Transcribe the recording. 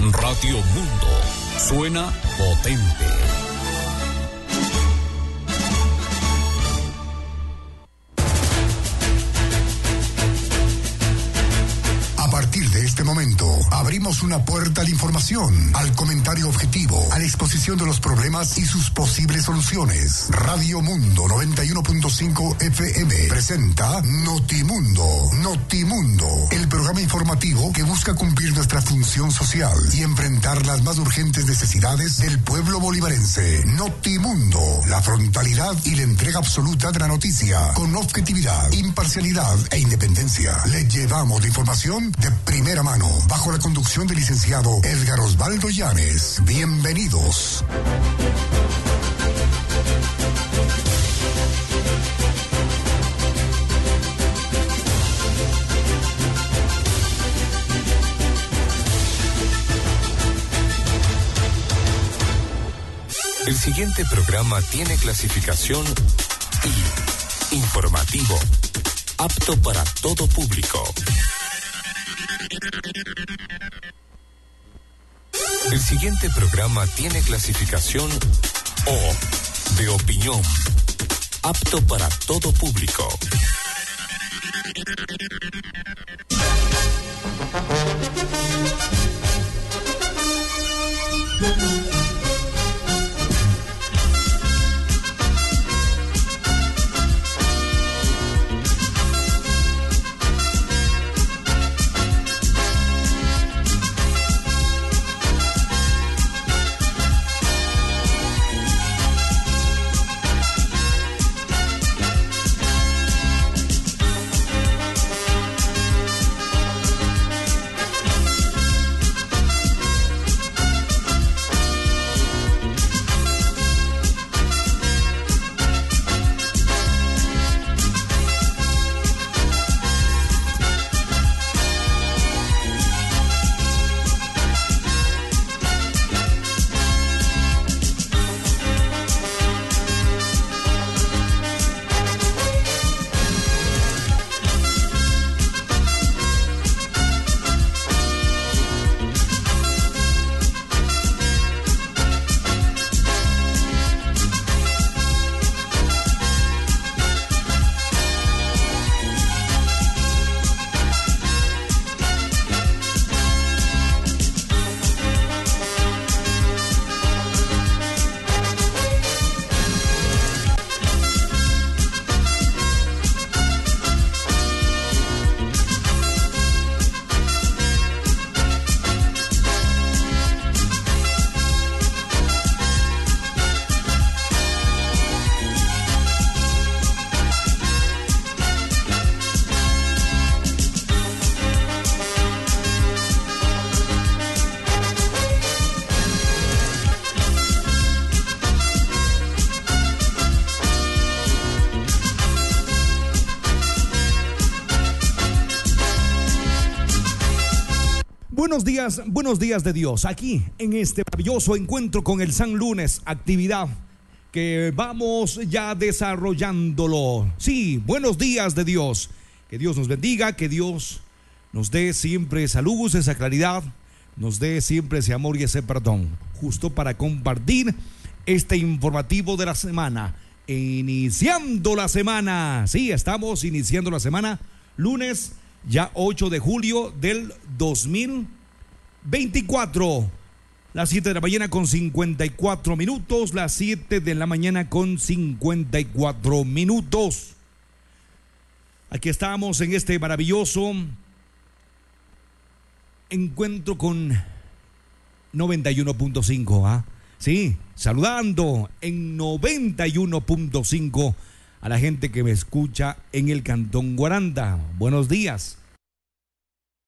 Radio Mundo. Suena potente. A partir de este momento, abrimos una puerta a la información, al comentario objetivo, a la exposición de los problemas y sus posibles soluciones. Radio Mundo 91.5 FM presenta Notimundo. Notimundo, el programa informativo que busca cumplir nuestra función social y enfrentar las más urgentes necesidades del pueblo bolivarense. Notimundo, la frontalidad y la entrega absoluta de la noticia, con objetividad, imparcialidad e independencia. Le llevamos la información de primera mano, bajo la conducción del licenciado Edgar Osvaldo Llanes. Bienvenidos. El siguiente programa tiene clasificación I, informativo, apto para todo público. El siguiente programa tiene clasificación O, de opinión, apto para todo público. Buenos días de Dios, aquí en este maravilloso encuentro con el San Lunes, actividad que vamos ya desarrollándolo. Sí, buenos días de Dios, que Dios nos bendiga, que Dios nos dé siempre esa luz, esa claridad, nos dé siempre ese amor y ese perdón, justo para compartir este informativo de la semana, iniciando la semana. Sí, estamos iniciando la semana, lunes ya 8 de julio del 2024, las 7 de la mañana con 54 minutos, las 7 de la mañana con 54 minutos. Aquí estamos en este maravilloso encuentro con 91.5, sí, saludando en 91.5 a la gente que me escucha en el Cantón Guaranda. Buenos días.